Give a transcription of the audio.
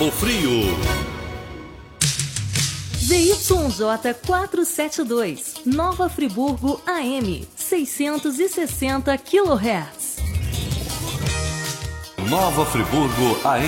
Cabo Frio. ZYJ 472, Nova Friburgo AM, 660 kHz. Nova Friburgo AM.